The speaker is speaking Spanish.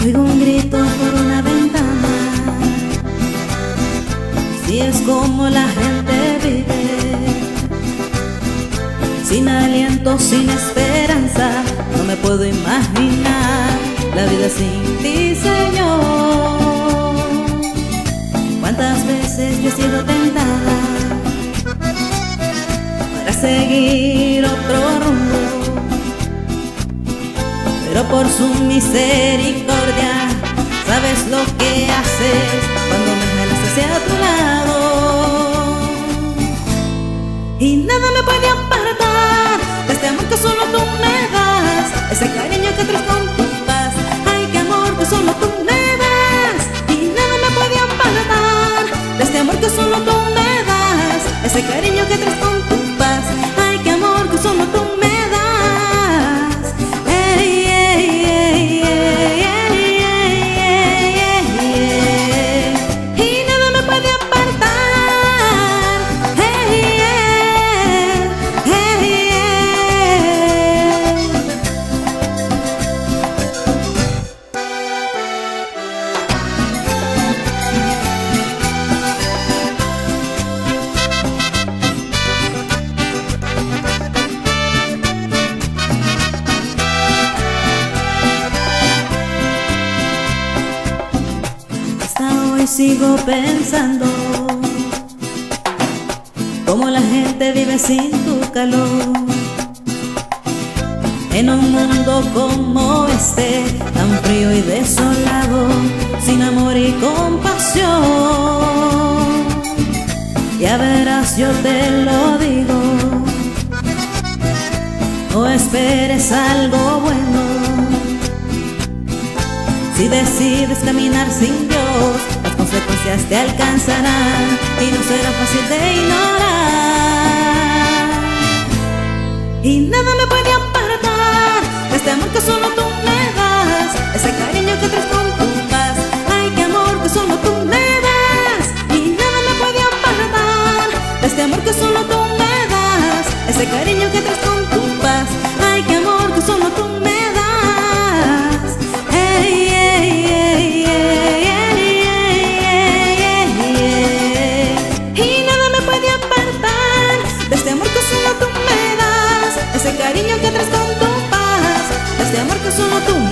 Oigo un grito por una ventana, si es como la gente vive, sin aliento, sin esperanza. No me puedo imaginar la vida sin ti, Señor. Cuántas veces yo he sido tentada para seguir otro rumbo, pero por su misericordia sabes lo que haces cuando me jalas hacia tu lado. Y nada me puede apartar de este amor que solo tú me das, ese cariño que traes con tu paz. Ay, qué amor que solo tú me das. Y nada me puede apartar de este amor que solo tú me das, ese cariño que traes con tu paz. Ay, qué amor que solo tú me das. Sigo pensando cómo la gente vive sin tu calor, en un mundo como este, tan frío y desolado, sin amor y compasión. Ya verás, yo te lo digo, no esperes algo bueno. Si decides caminar sin Dios, las consecuencias te alcanzarán y no será fácil de ignorar. Y nada me puede apartar de este amor que solo tú me das, ese cariño que traes con tu paz. Ay, qué amor que solo tú me das. Y nada me puede apartar de este amor que solo tú me das, ese cariño que traes con tu paz. Ay, qué amor que solo tú me das. Ese cariño que traes con tu paz, este amor que solo tú